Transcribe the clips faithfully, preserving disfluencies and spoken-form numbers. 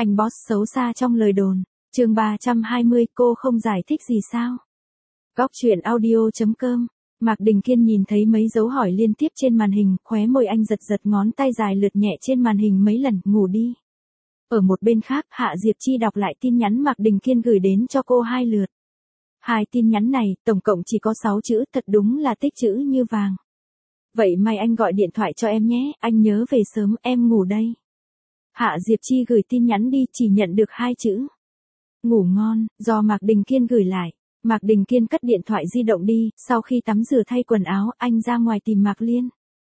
Anh boss xấu xa trong lời đồn. Chương ba trăm hai mươi, cô không giải thích gì sao? Góc truyện audio chấm com. Mạc Đình Kiên nhìn thấy mấy dấu hỏi liên tiếp trên màn hình, khóe môi anh giật giật, ngón tay dài lướt nhẹ trên màn hình mấy lần, ngủ đi. Ở một bên khác, Hạ Diệp Chi đọc lại tin nhắn Mạc Đình Kiên gửi đến cho cô hai lượt. Hai tin nhắn này, tổng cộng chỉ có sáu chữ, thật đúng là tích chữ như vàng. Vậy mai anh gọi điện thoại cho em nhé, anh nhớ về sớm, em ngủ đây. Hạ Diệp Chi gửi tin nhắn đi, chỉ nhận được hai chữ. Ngủ ngon, do Mạc Đình Kiên gửi lại. Mạc Đình Kiên cất điện thoại di động đi, sau khi tắm rửa thay quần áo, anh ra ngoài tìm Mạc Liên.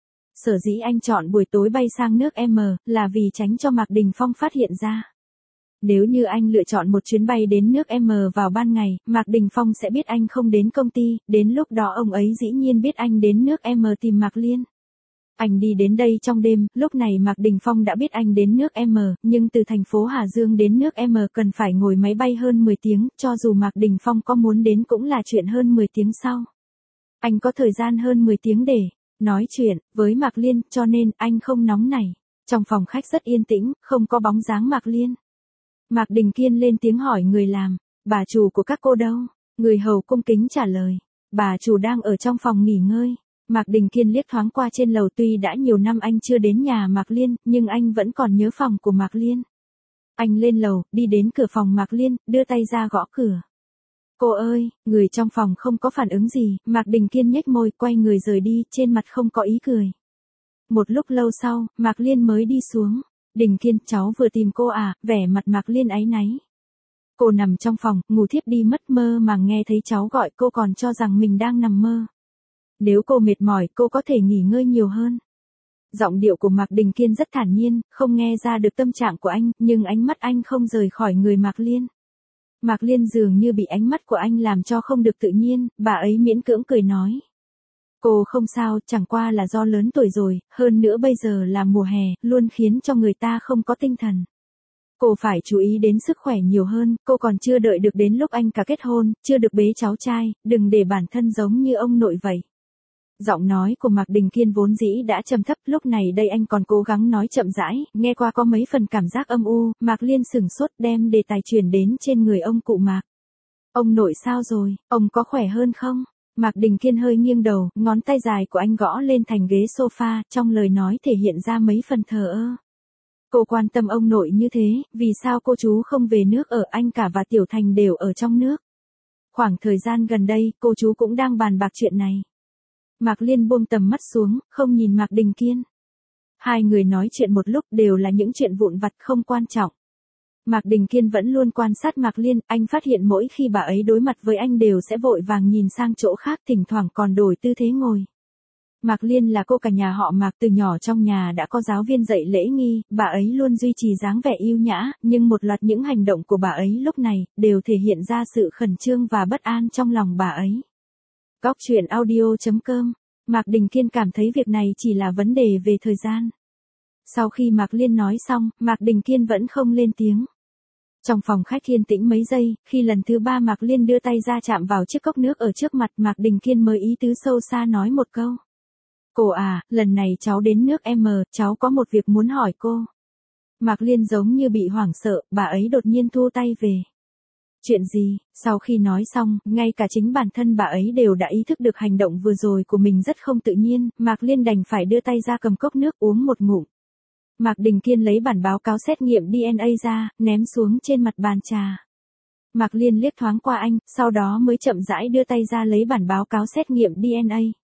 Sở dĩ anh chọn buổi tối bay sang nước M, là vì tránh cho Mạc Đình Phong phát hiện ra. Nếu như anh lựa chọn một chuyến bay đến nước M vào ban ngày, Mạc Đình Phong sẽ biết anh không đến công ty, đến lúc đó ông ấy dĩ nhiên biết anh đến nước M tìm Mạc Liên. Anh đi đến đây trong đêm, lúc này Mạc Đình Phong đã biết anh đến nước M, nhưng từ thành phố Hà Dương đến nước M cần phải ngồi máy bay hơn mười tiếng, cho dù Mạc Đình Phong có muốn đến cũng là chuyện hơn mười tiếng sau. Anh có thời gian hơn mười tiếng để nói chuyện với Mạc Liên, cho nên anh không nóng nảy. Trong phòng khách rất yên tĩnh, không có bóng dáng Mạc Liên. Mạc Đình Kiên lên tiếng hỏi người làm, bà chủ của các cô đâu? Người hầu cung kính trả lời, bà chủ đang ở trong phòng nghỉ ngơi. Mạc Đình Kiên liếc thoáng qua trên lầu, tuy đã nhiều năm anh chưa đến nhà Mạc Liên, nhưng anh vẫn còn nhớ phòng của Mạc Liên. Anh lên lầu, đi đến cửa phòng Mạc Liên, đưa tay ra gõ cửa. Cô ơi, người trong phòng không có phản ứng gì, Mạc Đình Kiên nhếch môi, quay người rời đi, trên mặt không có ý cười. Một lúc lâu sau, Mạc Liên mới đi xuống. Đình Kiên, cháu vừa tìm cô à, vẻ mặt Mạc Liên áy náy. Cô nằm trong phòng, ngủ thiếp đi mất, mơ màng nghe thấy cháu gọi cô còn cho rằng mình đang nằm mơ. Nếu cô mệt mỏi, cô có thể nghỉ ngơi nhiều hơn. Giọng điệu của Mạc Đình Kiên rất thản nhiên, không nghe ra được tâm trạng của anh, nhưng ánh mắt anh không rời khỏi người Mạc Liên. Mạc Liên dường như bị ánh mắt của anh làm cho không được tự nhiên, bà ấy miễn cưỡng cười nói. Cô không sao, chẳng qua là do lớn tuổi rồi, hơn nữa bây giờ là mùa hè, luôn khiến cho người ta không có tinh thần. Cô phải chú ý đến sức khỏe nhiều hơn, cô còn chưa đợi được đến lúc anh cả kết hôn, chưa được bế cháu trai, đừng để bản thân giống như ông nội vậy. Giọng nói của Mạc Đình Kiên vốn dĩ đã trầm thấp, lúc này đây anh còn cố gắng nói chậm rãi, nghe qua có mấy phần cảm giác âm u. Mạc Liên sửng sốt, đem đề tài chuyển đến trên người ông cụ Mạc. Ông nội sao rồi, ông có khỏe hơn không? Mạc Đình Kiên hơi nghiêng đầu, ngón tay dài của anh gõ lên thành ghế sofa, trong lời nói thể hiện ra mấy phần thờ ơ. Cô quan tâm ông nội như thế, vì sao cô chú không về nước ở, anh cả và Tiểu Thành đều ở trong nước. Khoảng thời gian gần đây, cô chú cũng đang bàn bạc chuyện này. Mạc Liên buông tầm mắt xuống, không nhìn Mạc Đình Kiên. Hai người nói chuyện một lúc đều là những chuyện vụn vặt không quan trọng. Mạc Đình Kiên vẫn luôn quan sát Mạc Liên, anh phát hiện mỗi khi bà ấy đối mặt với anh đều sẽ vội vàng nhìn sang chỗ khác, thỉnh thoảng còn đổi tư thế ngồi. Mạc Liên là cô cả nhà họ Mạc, từ nhỏ trong nhà đã có giáo viên dạy lễ nghi, bà ấy luôn duy trì dáng vẻ yêu nhã, nhưng một loạt những hành động của bà ấy lúc này đều thể hiện ra sự khẩn trương và bất an trong lòng bà ấy. Góc truyện audio chấm com. Mạc Đình Kiên cảm thấy việc này chỉ là vấn đề về thời gian. Sau khi Mạc Liên nói xong, Mạc Đình Kiên vẫn không lên tiếng. Trong phòng khách yên tĩnh mấy giây, khi lần thứ ba Mạc Liên đưa tay ra chạm vào chiếc cốc nước ở trước mặt, Mạc Đình Kiên mới ý tứ sâu xa nói một câu. Cô à, lần này cháu đến nước M, cháu có một việc muốn hỏi cô. Mạc Liên giống như bị hoảng sợ, bà ấy đột nhiên thu tay về. Chuyện gì? Sau khi nói xong, ngay cả chính bản thân bà ấy đều đã ý thức được hành động vừa rồi của mình rất không tự nhiên, Mạc Liên đành phải đưa tay ra cầm cốc nước uống một ngụm. Mạc Đình Kiên lấy bản báo cáo xét nghiệm đê en a ra, ném xuống trên mặt bàn trà. Mạc Liên liếc thoáng qua anh, sau đó mới chậm rãi đưa tay ra lấy bản báo cáo xét nghiệm đê en a.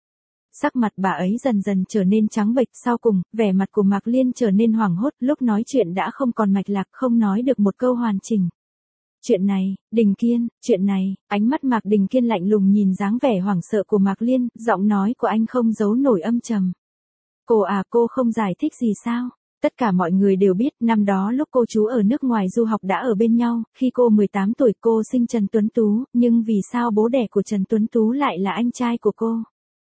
Sắc mặt bà ấy dần dần trở nên trắng bệch, sau cùng, vẻ mặt của Mạc Liên trở nên hoảng hốt, lúc nói chuyện đã không còn mạch lạc, không nói được một câu hoàn chỉnh. Chuyện này, Đình Kiên, chuyện này, ánh mắt Mạc Đình Kiên lạnh lùng nhìn dáng vẻ hoảng sợ của Mạc Liên, giọng nói của anh không giấu nổi âm trầm. Cô à, cô không giải thích gì sao? Tất cả mọi người đều biết, năm đó lúc cô chú ở nước ngoài du học đã ở bên nhau, khi cô mười tám tuổi cô sinh Trần Tuấn Tú, nhưng vì sao bố đẻ của Trần Tuấn Tú lại là anh trai của cô?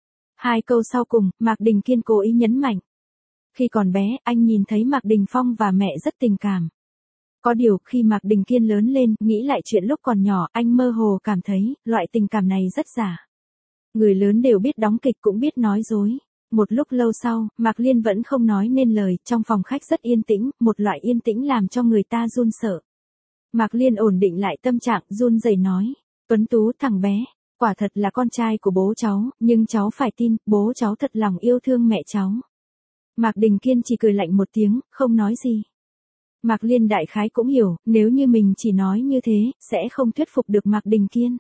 Hai câu sau cùng, Mạc Đình Kiên cố ý nhấn mạnh. Khi còn bé, anh nhìn thấy Mạc Đình Phong và mẹ rất tình cảm. Có điều, khi Mạc Đình Kiên lớn lên, nghĩ lại chuyện lúc còn nhỏ, anh mơ hồ cảm thấy, loại tình cảm này rất giả. Người lớn đều biết đóng kịch cũng biết nói dối. Một lúc lâu sau, Mạc Liên vẫn không nói nên lời, trong phòng khách rất yên tĩnh, một loại yên tĩnh làm cho người ta run sợ. Mạc Liên ổn định lại tâm trạng, run rẩy nói, Tuấn Tú thằng bé, quả thật là con trai của bố cháu, nhưng cháu phải tin, bố cháu thật lòng yêu thương mẹ cháu. Mạc Đình Kiên chỉ cười lạnh một tiếng, không nói gì. Mạc Liên đại khái cũng hiểu, nếu như mình chỉ nói như thế, sẽ không thuyết phục được Mạc Đình Kiên.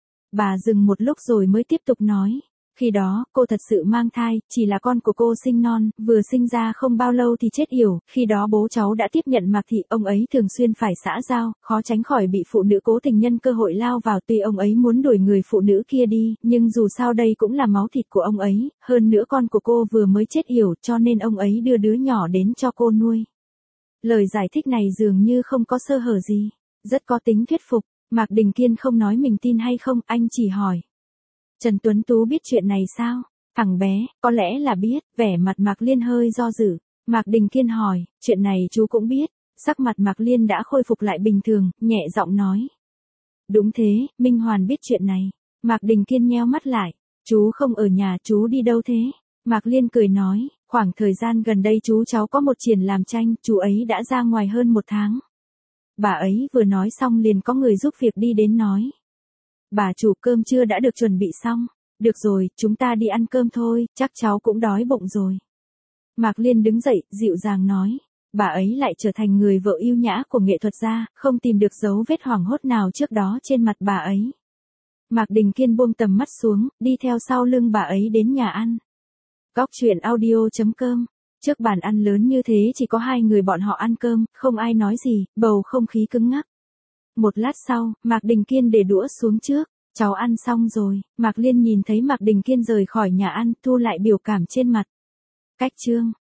Bà dừng một lúc rồi mới tiếp tục nói. Khi đó, cô thật sự mang thai, chỉ là con của cô sinh non, vừa sinh ra không bao lâu thì chết yểu, khi đó bố cháu đã tiếp nhận Mạc Thị, ông ấy thường xuyên phải xã giao, khó tránh khỏi bị phụ nữ cố tình nhân cơ hội lao vào, tuy ông ấy muốn đuổi người phụ nữ kia đi, nhưng dù sao đây cũng là máu thịt của ông ấy, hơn nữa con của cô vừa mới chết yểu, cho nên ông ấy đưa đứa nhỏ đến cho cô nuôi. Lời giải thích này dường như không có sơ hở gì, rất có tính thuyết phục. Mạc Đình Kiên không nói mình tin hay không, anh chỉ hỏi. Trần Tuấn Tú biết chuyện này sao? Thằng bé, có lẽ là biết, vẻ mặt Mạc Liên hơi do dự. Mạc Đình Kiên hỏi, chuyện này chú cũng biết. Sắc mặt Mạc Liên đã khôi phục lại bình thường, nhẹ giọng nói. Đúng thế, Minh Hoàn biết chuyện này. Mạc Đình Kiên nheo mắt lại. Chú không ở nhà, chú đi đâu thế? Mạc Liên cười nói, khoảng thời gian gần đây chú cháu có một triển làm tranh, chú ấy đã ra ngoài hơn một tháng. Bà ấy vừa nói xong liền có người giúp việc đi đến nói. Bà chủ, cơm trưa đã được chuẩn bị xong. Được rồi, chúng ta đi ăn cơm thôi, chắc cháu cũng đói bụng rồi. Mạc Liên đứng dậy, dịu dàng nói. Bà ấy lại trở thành người vợ yêu nhã của nghệ thuật gia, không tìm được dấu vết hoảng hốt nào trước đó trên mặt bà ấy. Mạc Đình Kiên buông tầm mắt xuống, đi theo sau lưng bà ấy đến nhà ăn. Góc truyện audio chấm com. Trước bàn ăn lớn như thế chỉ có hai người bọn họ ăn cơm, không ai nói gì, bầu không khí cứng ngắc. Một lát sau, Mạc Đình Kiên để đũa xuống trước. Cháu ăn xong rồi. Mạc Liên nhìn thấy Mạc Đình Kiên rời khỏi nhà ăn, thu lại biểu cảm trên mặt. Cách chương.